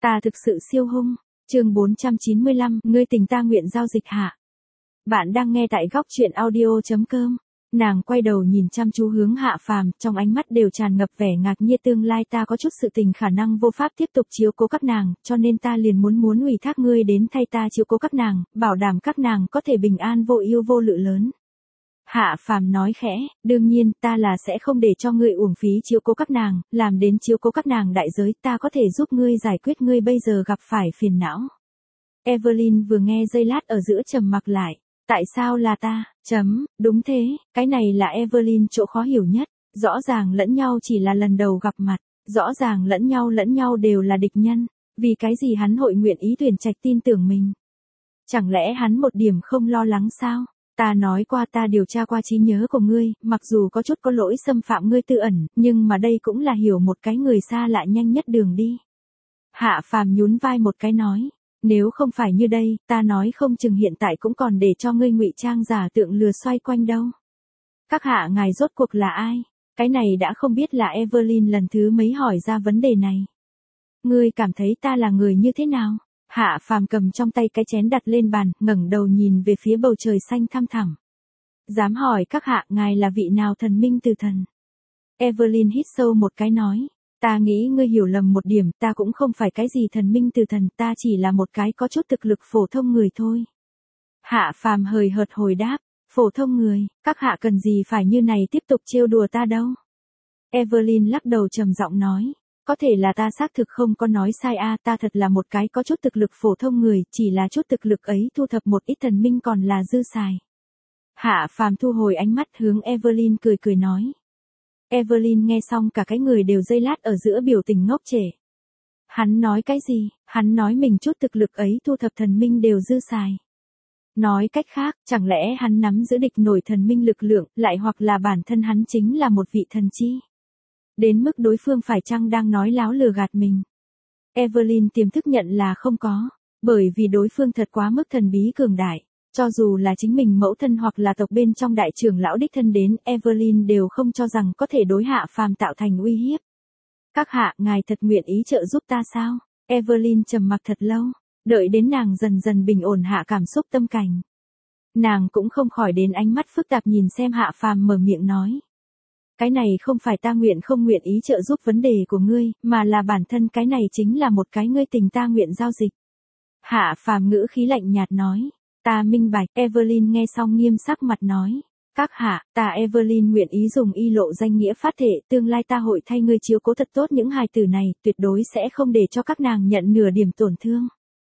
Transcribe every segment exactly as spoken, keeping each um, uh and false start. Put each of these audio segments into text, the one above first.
Ta thực sự siêu hung. Chương bốn trăm chín mươi lăm, ngươi tình ta nguyện giao dịch hạ. Bạn đang nghe tại góc truyện audio chấm com. Nàng quay đầu nhìn chăm chú hướng Hạ Phàm, trong ánh mắt đều tràn ngập vẻ ngạc nhiên. Tương lai ta có chút sự tình khả năng vô pháp tiếp tục chiếu cố các nàng, cho nên ta liền muốn muốn ủy thác ngươi đến thay ta chiếu cố các nàng, bảo đảm các nàng có thể bình an vô ưu vô lự lớn. Hạ Phàm nói khẽ, đương nhiên, ta là sẽ không để cho ngươi uổng phí chiếu cố các nàng, làm đến chiếu cố các nàng đại giới, ta có thể giúp ngươi giải quyết ngươi bây giờ gặp phải phiền não. Evelyn vừa nghe giây lát ở giữa trầm mặc lại. Tại sao là ta? Chấm, đúng thế, cái này là Evelyn chỗ khó hiểu nhất, rõ ràng lẫn nhau chỉ là lần đầu gặp mặt, rõ ràng lẫn nhau lẫn nhau đều là địch nhân, vì cái gì hắn hội nguyện ý tuyển trạch tin tưởng mình? Chẳng lẽ hắn một điểm không lo lắng sao? Ta nói qua ta điều tra qua trí nhớ của ngươi, mặc dù có chút có lỗi xâm phạm ngươi tư ẩn, nhưng mà đây cũng là hiểu một cái người xa lạ nhanh nhất đường đi. Hạ Phàm nhún vai một cái nói, nếu không phải như đây, ta nói không chừng hiện tại cũng còn để cho ngươi ngụy trang giả tượng lừa xoay quanh đâu. Các hạ ngài rốt cuộc là ai? Cái này đã không biết là Evelyn lần thứ mấy hỏi ra vấn đề này. Ngươi cảm thấy ta là người như thế nào? Hạ Phàm cầm trong tay cái chén đặt lên bàn, ngẩng đầu nhìn về phía bầu trời xanh thăm thẳm. Dám hỏi các hạ, ngài là vị nào thần minh từ thần? Evelyn hít sâu một cái nói, ta nghĩ ngươi hiểu lầm một điểm, ta cũng không phải cái gì thần minh từ thần, ta chỉ là một cái có chút thực lực phổ thông người thôi. Hạ Phàm hời hợt hồi đáp, phổ thông người, các hạ cần gì phải như này tiếp tục trêu đùa ta đâu. Evelyn lắc đầu trầm giọng nói, có thể là ta xác thực không có nói sai a, ta thật là một cái có chút thực lực phổ thông người, chỉ là chút thực lực ấy thu thập một ít thần minh còn là dư xài. Hạ Phàm thu hồi ánh mắt hướng Evelyn cười cười nói. Evelyn nghe xong cả cái người đều giây lát ở giữa biểu tình ngốc trệ. Hắn nói cái gì? Hắn nói mình chút thực lực ấy thu thập thần minh đều dư xài. Nói cách khác, chẳng lẽ hắn nắm giữ địch nổi thần minh lực lượng, lại hoặc là bản thân hắn chính là một vị thần chi? Đến mức đối phương phải chăng đang nói láo lừa gạt mình? Evelyn tiềm thức nhận là không có, bởi vì đối phương thật quá mức thần bí cường đại. Cho dù là chính mình mẫu thân hoặc là tộc bên trong đại trưởng lão đích thân đến, Evelyn đều không cho rằng có thể đối Hạ Phàm tạo thành uy hiếp. Các hạ, ngài thật nguyện ý trợ giúp ta sao? Evelyn trầm mặc thật lâu, đợi đến nàng dần dần bình ổn hạ cảm xúc tâm cảnh. Nàng cũng không khỏi đến ánh mắt phức tạp nhìn xem Hạ Phàm mở miệng nói. Cái này không phải ta nguyện không nguyện ý trợ giúp vấn đề của ngươi, mà là bản thân cái này chính là một cái ngươi tình ta nguyện giao dịch. Hạ Phàm ngữ khí lạnh nhạt nói. Ta minh bạch, Evelyn nghe xong nghiêm sắc mặt nói. Các hạ, ta Evelyn nguyện ý dùng y lộ danh nghĩa phát thể, tương lai ta hội thay ngươi chiếu cố thật tốt những hài tử này, tuyệt đối sẽ không để cho các nàng nhận nửa điểm tổn thương.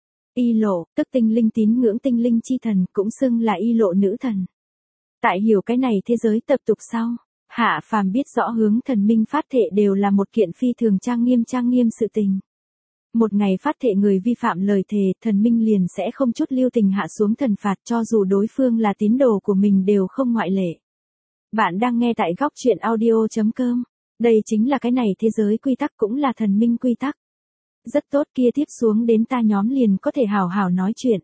Y lộ, tức tinh linh tín ngưỡng tinh linh chi thần, cũng xưng là y lộ nữ thần. Tại hiểu cái này thế giới tập tục sau, Hạ Phàm biết rõ hướng thần minh phát thệ đều là một kiện phi thường trang nghiêm trang nghiêm sự tình. Một ngày phát thệ người vi phạm lời thề, thần minh liền sẽ không chút lưu tình hạ xuống thần phạt, cho dù đối phương là tín đồ của mình đều không ngoại lệ. Bạn đang nghe tại góc truyện audio chấm com. Đây chính là cái này thế giới quy tắc, cũng là thần minh quy tắc. Rất tốt, kia tiếp xuống đến ta nhóm liền có thể hào hào nói chuyện.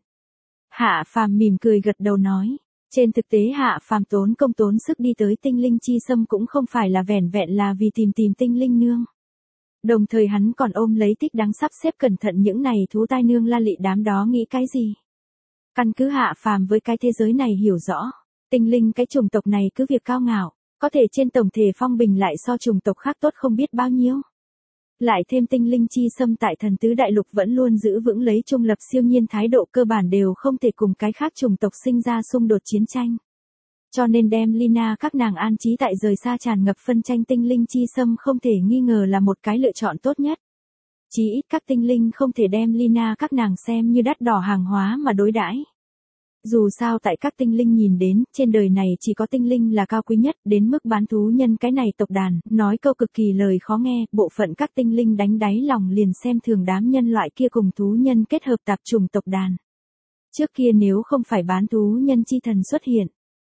Hạ Phàm mỉm cười gật đầu nói. Trên thực tế Hạ Phàm tốn công tốn sức đi tới tinh linh chi sâm cũng không phải là vẻn vẹn là vì tìm tìm tinh linh nương. Đồng thời hắn còn ôm lấy tích đáng sắp xếp cẩn thận những này thú tai nương la lị đám đó nghĩ cái gì. Căn cứ Hạ Phàm với cái thế giới này hiểu rõ, tinh linh cái chủng tộc này cứ việc cao ngạo, có thể trên tổng thể phong bình lại so chủng tộc khác tốt không biết bao nhiêu. Lại thêm tinh linh chi xâm tại thần tứ đại lục vẫn luôn giữ vững lấy trung lập siêu nhiên thái độ, cơ bản đều không thể cùng cái khác chủng tộc sinh ra xung đột chiến tranh. Cho nên đem Lina các nàng an trí tại rời xa tràn ngập phân tranh tinh linh chi xâm không thể nghi ngờ là một cái lựa chọn tốt nhất. Chí ít các tinh linh không thể đem Lina các nàng xem như đắt đỏ hàng hóa mà đối đãi. Dù sao tại các tinh linh nhìn đến, trên đời này chỉ có tinh linh là cao quý nhất, đến mức bán thú nhân cái này tộc đàn, nói câu cực kỳ lời khó nghe, bộ phận các tinh linh đánh đáy lòng liền xem thường đám nhân loại kia cùng thú nhân kết hợp tạp chủng tộc đàn. Trước kia nếu không phải bán thú nhân chi thần xuất hiện,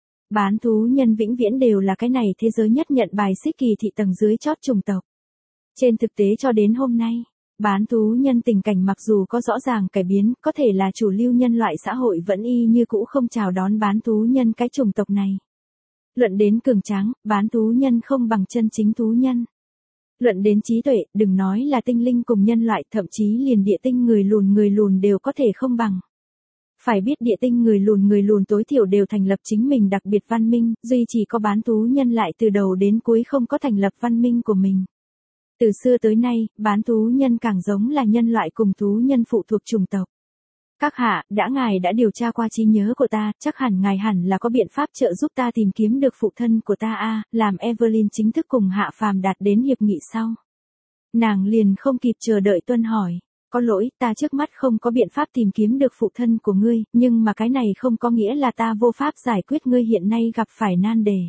bán thú nhân vĩnh viễn đều là cái này thế giới nhất nhận bài xích kỳ thị tầng dưới chót chủng tộc. Trên thực tế cho đến hôm nay, bán thú nhân tình cảnh mặc dù có rõ ràng cải biến, có thể là chủ lưu nhân loại xã hội vẫn y như cũ không chào đón bán thú nhân cái chủng tộc này. Luận đến cường tráng, bán thú nhân không bằng chân chính thú nhân. Luận đến trí tuệ, đừng nói là tinh linh cùng nhân loại, thậm chí liền địa tinh người lùn người lùn đều có thể không bằng. Phải biết địa tinh người lùn người lùn tối thiểu đều thành lập chính mình đặc biệt văn minh, duy chỉ có bán thú nhân lại từ đầu đến cuối không có thành lập văn minh của mình. Từ xưa tới nay, bán thú nhân càng giống là nhân loại cùng thú nhân phụ thuộc chủng tộc. Các hạ, đã ngài đã điều tra qua trí nhớ của ta, chắc hẳn ngài hẳn là có biện pháp trợ giúp ta tìm kiếm được phụ thân của ta a, làm Evelyn chính thức cùng Hạ Phàm đạt đến hiệp nghị sau. Nàng liền không kịp chờ đợi tuân hỏi, có lỗi, ta trước mắt không có biện pháp tìm kiếm được phụ thân của ngươi, nhưng mà cái này không có nghĩa là ta vô pháp giải quyết ngươi hiện nay gặp phải nan đề.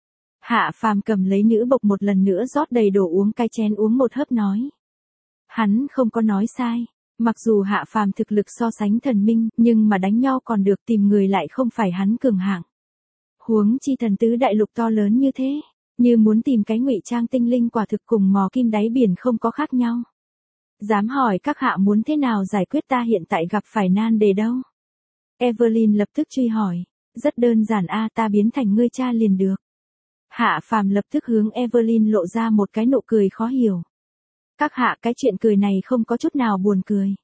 Hạ Phàm cầm lấy nữ bộc một lần nữa rót đầy đồ uống cái chén uống một hớp nói. Hắn không có nói sai. Mặc dù Hạ Phàm thực lực so sánh thần minh, nhưng mà đánh nhau còn được, tìm người lại không phải hắn cường hạng. Huống chi thần tứ đại lục to lớn như thế, như muốn tìm cái ngụy trang tinh linh quả thực cùng mò kim đáy biển không có khác nhau. Dám hỏi các hạ muốn thế nào giải quyết ta hiện tại gặp phải nan đề đâu? Evelyn lập tức truy hỏi, rất đơn giản a, ta biến thành ngươi cha liền được. Hạ Phàm lập tức hướng Evelyn lộ ra một cái nụ cười khó hiểu. Các hạ, cái chuyện cười này không có chút nào buồn cười.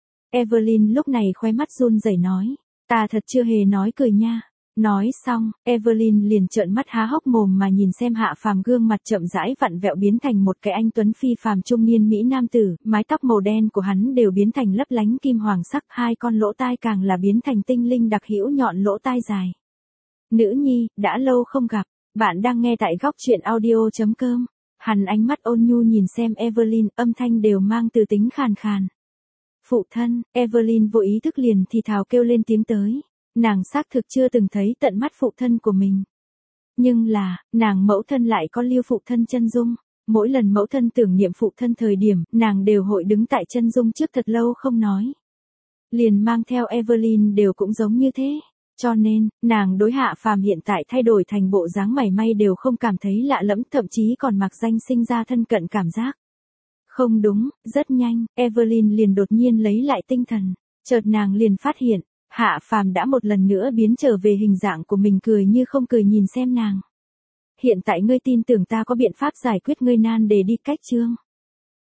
Evelyn lúc này khóe mắt run rẩy nói, ta thật chưa hề nói cười nha. Nói xong, Evelyn liền trợn mắt há hốc mồm mà nhìn xem Hạ Phàm gương mặt chậm rãi vặn vẹo biến thành một cái anh tuấn phi phàm trung niên mỹ nam tử, mái tóc màu đen của hắn đều biến thành lấp lánh kim hoàng sắc, hai con lỗ tai càng là biến thành tinh linh đặc hữu nhọn lỗ tai dài. Nữ nhi, đã lâu không gặp, bạn đang nghe tại góc truyện audio chấm com. Hắn ánh mắt ôn nhu nhìn xem Evelyn, âm thanh đều mang từ tính khàn khàn. Phụ thân, Evelyn vô ý thức liền thì thào kêu lên tiếng tới. Nàng xác thực chưa từng thấy tận mắt phụ thân của mình. Nhưng là, nàng mẫu thân lại có lưu phụ thân chân dung. Mỗi lần mẫu thân tưởng niệm phụ thân thời điểm, nàng đều hội đứng tại chân dung trước thật lâu không nói. Liền mang theo Evelyn đều cũng giống như thế. Cho nên, nàng đối Hạ Phàm hiện tại thay đổi thành bộ dáng mảy may đều không cảm thấy lạ lẫm, thậm chí còn mặc danh sinh ra thân cận cảm giác. Không đúng, rất nhanh, Evelyn liền đột nhiên lấy lại tinh thần. Chợt nàng liền phát hiện, Hạ Phàm đã một lần nữa biến trở về hình dạng của mình, cười như không cười nhìn xem nàng. Hiện tại ngươi tin tưởng ta có biện pháp giải quyết ngươi nan đề đi cách chương.